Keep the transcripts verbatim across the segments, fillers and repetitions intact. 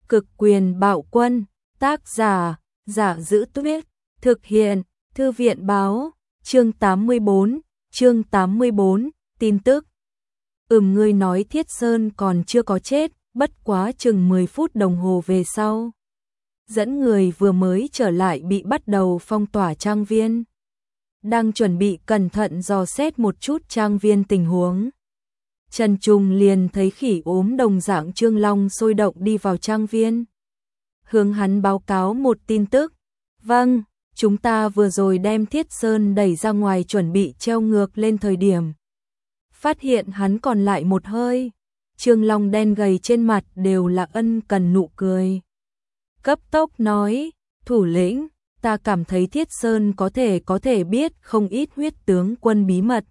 Cực quyền bạo quân, tác giả, Giả Dữ Tuyết, thực hiện, Thư viện báo, chương tám mươi bốn, chương tám mươi bốn, tin tức. Ừm ngươi nói Thiết Sơn còn chưa có chết, bất quá chừng mười phút đồng hồ về sau. Dẫn người vừa mới trở lại bị bắt đầu phong tỏa trang viên. Đang chuẩn bị cẩn thận dò xét một chút trang viên tình huống. Trần Trùng liền thấy khỉ ốm đồng dạng Trương Long sôi động đi vào trang viên. Hướng hắn báo cáo một tin tức. Vâng, chúng ta vừa rồi đem Thiết Sơn đẩy ra ngoài chuẩn bị treo ngược lên thời điểm. Phát hiện hắn còn lại một hơi. Trương Long đen gầy trên mặt đều là ân cần nụ cười. Cấp tốc nói, thủ lĩnh, ta cảm thấy Thiết Sơn có thể có thể biết không ít huyết tướng quân bí mật.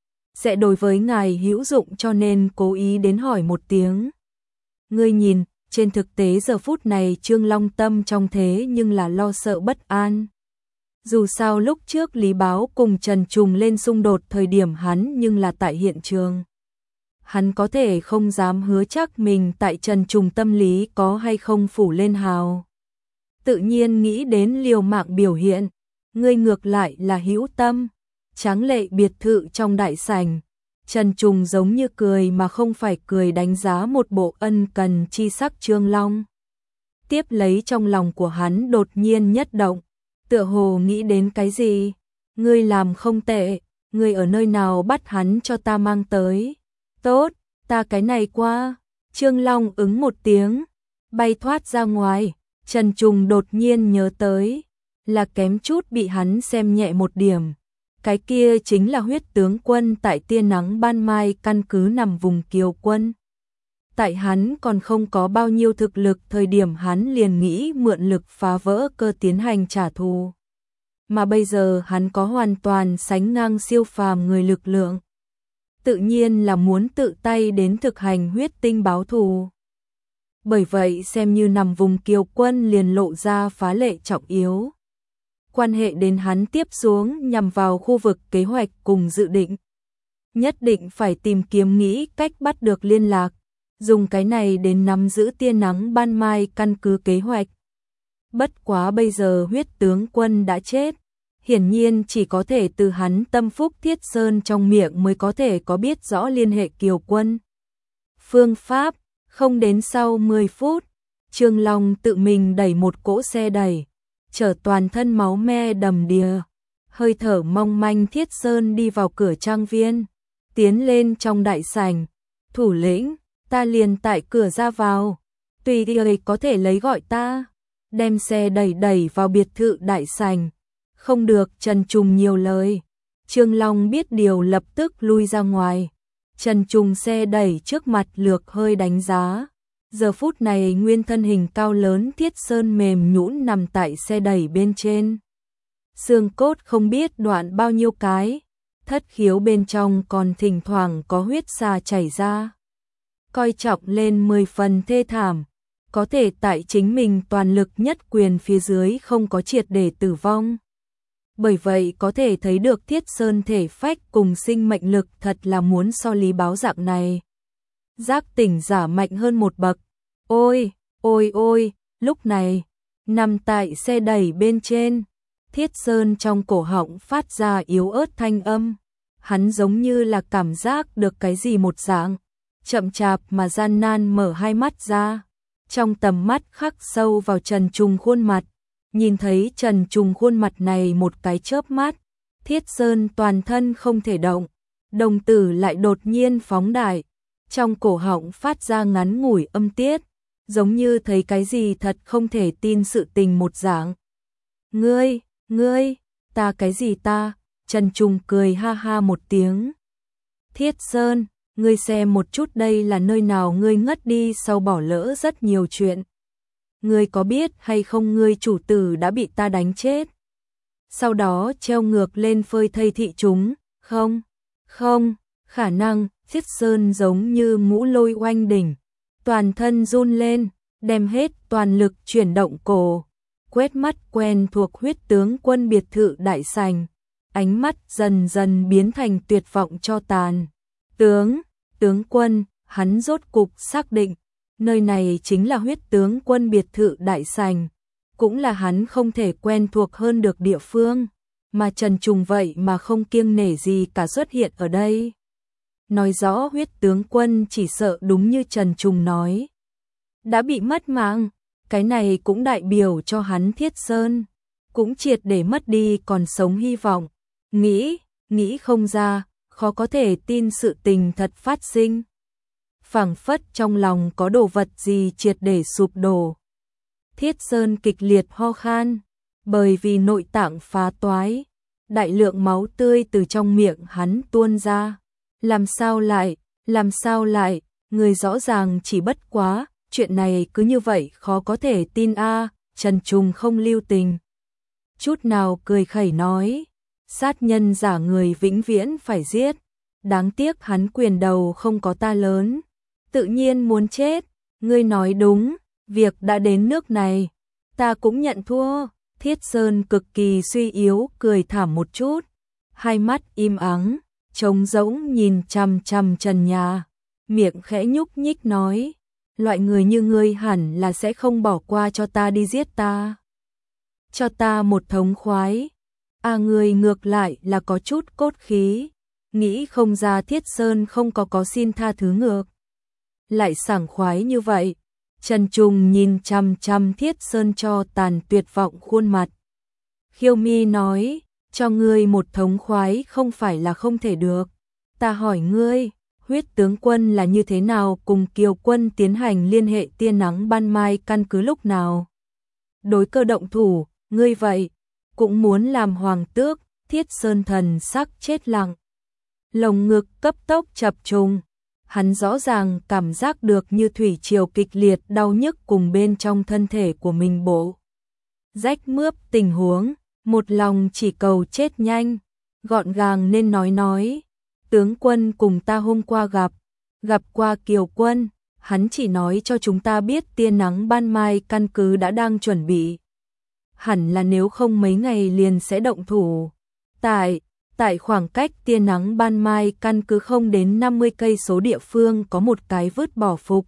Sẽ đối với ngài hữu dụng cho nên cố ý đến hỏi một tiếng. Ngươi nhìn, trên thực tế giờ phút này Trương Long tâm trong thế nhưng là lo sợ bất an. Dù sao lúc trước Lý Báo cùng Trần Trùng lên xung đột thời điểm hắn nhưng là tại hiện trường. Hắn có thể không dám hứa chắc mình tại Trần Trùng tâm lý có hay không phủ lên hào. Tự nhiên nghĩ đến liều mạng biểu hiện, ngươi ngược lại là hữu tâm. Tráng lệ biệt thự trong đại sảnh, Trần Trùng giống như cười mà không phải cười đánh giá một bộ ân cần chi sắc Trương Long. Tiếp lấy trong lòng của hắn đột nhiên nhất động, tựa hồ nghĩ đến cái gì, ngươi làm không tệ, ngươi ở nơi nào bắt hắn cho ta mang tới. Tốt, ta cái này qua. Trương Long ứng một tiếng, bay thoát ra ngoài. Trần Trùng đột nhiên nhớ tới, là kém chút bị hắn xem nhẹ một điểm. Cái kia chính là huyết tướng quân tại tia nắng ban mai căn cứ nằm vùng Kiều Quân. Tại hắn còn không có bao nhiêu thực lực thời điểm hắn liền nghĩ mượn lực phá vỡ cơ tiến hành trả thù. Mà bây giờ hắn có hoàn toàn sánh ngang siêu phàm người lực lượng. Tự nhiên là muốn tự tay đến thực hành huyết tinh báo thù. Bởi vậy xem như nằm vùng Kiều Quân liền lộ ra phá lệ trọng yếu. Quan hệ đến hắn tiếp xuống nhằm vào khu vực kế hoạch cùng dự định. Nhất định phải tìm kiếm nghĩ cách bắt được liên lạc, dùng cái này đến nắm giữ tia nắng ban mai căn cứ kế hoạch. Bất quá bây giờ huyết tướng quân đã chết, hiển nhiên chỉ có thể từ hắn tâm phúc Thiết Sơn trong miệng mới có thể có biết rõ liên hệ Kiều Quân. Phương pháp, không đến sau mười phút, Trương Long tự mình đẩy một cỗ xe đẩy, chở toàn thân máu me đầm đìa, hơi thở mong manh Thiết Sơn đi vào cửa trang viên, tiến lên trong đại sảnh. Thủ lĩnh, ta liền tại cửa ra vào, tùy người có thể lấy gọi ta. Đem xe đẩy đẩy vào biệt thự đại sảnh. Không được Trần Trùng nhiều lời. Trương Long biết điều lập tức lui ra ngoài. Trần Trùng xe đẩy trước mặt lược hơi đánh giá. Giờ phút này nguyên thân hình cao lớn Thiết Sơn mềm nhũn nằm tại xe đẩy bên trên. Xương cốt không biết đoạn bao nhiêu cái, thất khiếu bên trong còn thỉnh thoảng có huyết xà chảy ra. Coi trọng lên mười phần thê thảm, có thể tại chính mình toàn lực nhất quyền phía dưới không có triệt để tử vong. Bởi vậy có thể thấy được Thiết Sơn thể phách cùng sinh mệnh lực thật là muốn so Lý Báo dạng này. Giác tỉnh giả mạnh hơn một bậc. Ôi, ôi ôi, lúc này, nằm tại xe đẩy bên trên, Thiết Sơn trong cổ họng phát ra yếu ớt thanh âm. Hắn giống như là cảm giác được cái gì một dạng, chậm chạp mà gian nan mở hai mắt ra. Trong tầm mắt khắc sâu vào Trần Trùng khuôn mặt, nhìn thấy Trần Trùng khuôn mặt này một cái chớp mắt, Thiết Sơn toàn thân không thể động, đồng tử lại đột nhiên phóng đại, trong cổ họng phát ra ngắn ngủi âm tiết, giống như thấy cái gì thật không thể tin sự tình một dạng. Ngươi, ngươi, ta cái gì ta? Trần Trùng cười ha ha một tiếng. Thiết Sơn, ngươi xem một chút đây là nơi nào ngươi ngất đi sau bỏ lỡ rất nhiều chuyện. Ngươi có biết hay không ngươi chủ tử đã bị ta đánh chết? Sau đó treo ngược lên phơi thây thị chúng, không? Không, khả năng. Thiết Sơn giống như ngũ lôi oanh đỉnh, toàn thân run lên, đem hết toàn lực chuyển động cổ, quét mắt quen thuộc huyết tướng quân biệt thự đại sảnh, ánh mắt dần dần biến thành tuyệt vọng cho tàn. Tướng, tướng quân, hắn rốt cục xác định, Nơi này chính là Huyết tướng quân biệt thự đại sảnh, cũng là hắn không thể quen thuộc hơn được địa phương, mà Trần Trùng vậy mà không kiêng nể gì cả xuất hiện ở đây. Nói rõ Huyết tướng quân chỉ sợ đúng như Trần Trùng nói, đã bị mất mạng, cái này cũng đại biểu cho hắn Thiết Sơn cũng triệt để mất đi còn sống hy vọng. Nghĩ, nghĩ không ra, khó có thể tin sự tình thật phát sinh. Phảng phất trong lòng có đồ vật gì triệt để sụp đổ. Thiết Sơn kịch liệt ho khan, bởi vì nội tạng phá toái, đại lượng máu tươi từ trong miệng hắn tuôn ra. Làm sao lại, làm sao lại, người rõ ràng chỉ bất quá, chuyện này cứ như vậy khó có thể tin a. À, Trần Trùng không lưu tình chút nào cười khẩy nói, sát nhân giả người vĩnh viễn phải giết, đáng tiếc hắn quyền đầu không có ta lớn, tự nhiên muốn chết. Ngươi nói đúng, việc đã đến nước này, ta cũng nhận thua. Thiết Sơn cực kỳ suy yếu cười thảm một chút, hai mắt im ắng, trống rỗng nhìn chằm chằm trần nhà, miệng khẽ nhúc nhích nói, loại người như ngươi hẳn là sẽ không bỏ qua cho ta đi giết ta. Cho ta một thống khoái. À, người ngược lại là có chút cốt khí, nghĩ không ra Thiết Sơn không có có xin tha thứ ngược lại sảng khoái như vậy. Trần Trùng nhìn chằm chằm Thiết Sơn cho tàn tuyệt vọng khuôn mặt, khiêu mi nói, cho ngươi một thống khoái không phải là không thể được. Ta hỏi ngươi, Huyết tướng quân là như thế nào cùng Kiều quân tiến hành liên hệ tia nắng ban mai căn cứ lúc nào? Đối cơ động thủ, ngươi vậy cũng muốn làm hoàng tước? Thiết Sơn thần sắc chết lặng, lồng ngực cấp tốc chập trùng, hắn rõ ràng cảm giác được như thủy triều kịch liệt đau nhức cùng bên trong thân thể của mình bộ rách mướp tình huống, một lòng chỉ cầu chết nhanh, gọn gàng nên nói nói, tướng quân cùng ta hôm qua gặp, gặp qua Kiều quân, hắn chỉ nói cho chúng ta biết tia nắng ban mai căn cứ đã đang chuẩn bị, hẳn là nếu không mấy ngày liền sẽ động thủ. Tại, tại khoảng cách tia nắng ban mai căn cứ không đến năm mươi cây số địa phương có một cái vứt bỏ phục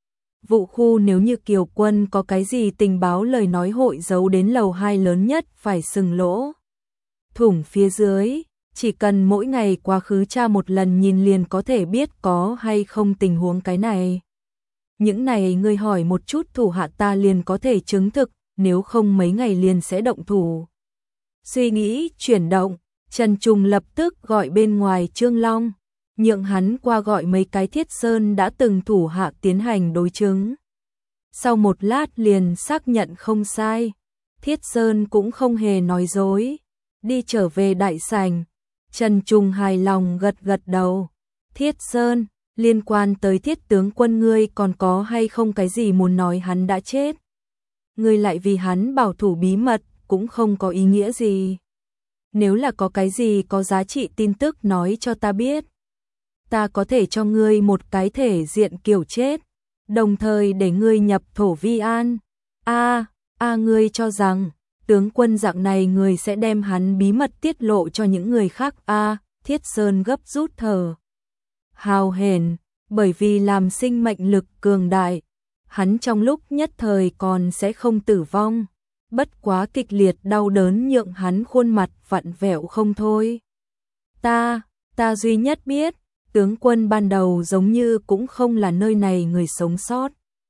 vụ khu, nếu như Kiều quân có cái gì tình báo lời nói hội giấu đến lầu hai lớn nhất phải sừng lỗ thủng phía dưới, chỉ cần mỗi ngày quá khứ tra một lần nhìn liền có thể biết có hay không tình huống cái này. Những này ngươi hỏi một chút thủ hạ ta liền có thể chứng thực, nếu không mấy ngày liền sẽ động thủ. Suy nghĩ chuyển động, Trần Trùng lập tức gọi bên ngoài Trương Long, nhượng hắn qua gọi mấy cái Thiết Sơn đã từng thủ hạ tiến hành đối chứng. Sau một lát liền xác nhận không sai, Thiết Sơn cũng không hề nói dối, đi trở về đại sảnh. Trần Trùng hài lòng gật gật đầu. Thiết Sơn, liên quan tới Thiết tướng quân ngươi còn có hay không cái gì muốn nói? Hắn đã chết, ngươi lại vì hắn bảo thủ bí mật cũng không có ý nghĩa gì. Nếu là có cái gì có giá trị tin tức nói cho ta biết, ta có thể cho ngươi một cái thể diện kiểu chết, đồng thời để ngươi nhập thổ vi an. A, a ngươi cho rằng tướng quân dạng này người sẽ đem hắn bí mật tiết lộ cho những người khác a? À, Thiết Sơn gấp rút thở hào hển, bởi vì làm sinh mệnh lực cường đại, hắn trong lúc nhất thời còn sẽ không tử vong, bất quá kịch liệt đau đớn nhượng hắn khuôn mặt vặn vẹo không thôi. Ta, ta duy nhất biết, tướng quân ban đầu giống như cũng không là nơi này người sống sót,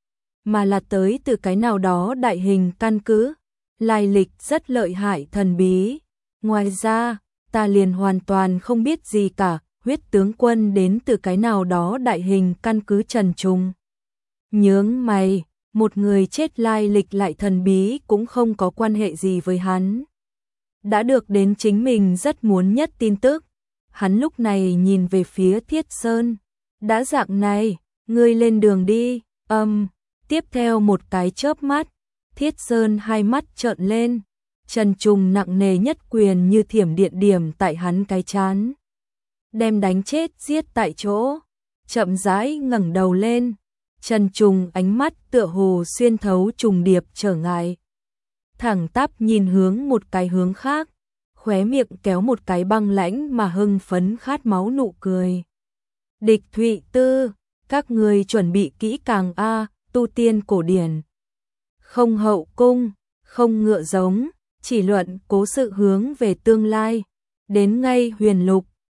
mà là tới từ cái nào đó đại hình căn cứ, lai lịch rất lợi hại thần bí. Ngoài ra, ta liền hoàn toàn không biết gì cả, Huyết tướng quân đến từ cái nào đó đại hình căn cứ. Trần Trùng nhướng mày, một người chết lai lịch lại thần bí cũng không có quan hệ gì với hắn. Đã được đến chính mình rất muốn nhất tin tức, hắn lúc này nhìn về phía Thiết Sơn, đã dạng này, ngươi lên đường đi. Âm, um, tiếp theo một cái chớp mắt, Thiết Sơn hai mắt trợn lên, Trần Trùng nặng nề nhất quyền như thiểm điện điểm tại hắn cái trán, đem đánh chết giết tại chỗ. Chậm rãi ngẩng đầu lên, Trần Trùng ánh mắt tựa hồ xuyên thấu trùng điệp trở ngại, thẳng tắp nhìn hướng một cái hướng khác, khóe miệng kéo một cái băng lãnh mà hưng phấn khát máu nụ cười. Địch Thụy Tư, các người chuẩn bị kỹ càng a? tu tiên cổ điển. Không hậu cung, không ngựa giống, chỉ luận cố sự hướng về tương lai. Đến ngay huyền lục,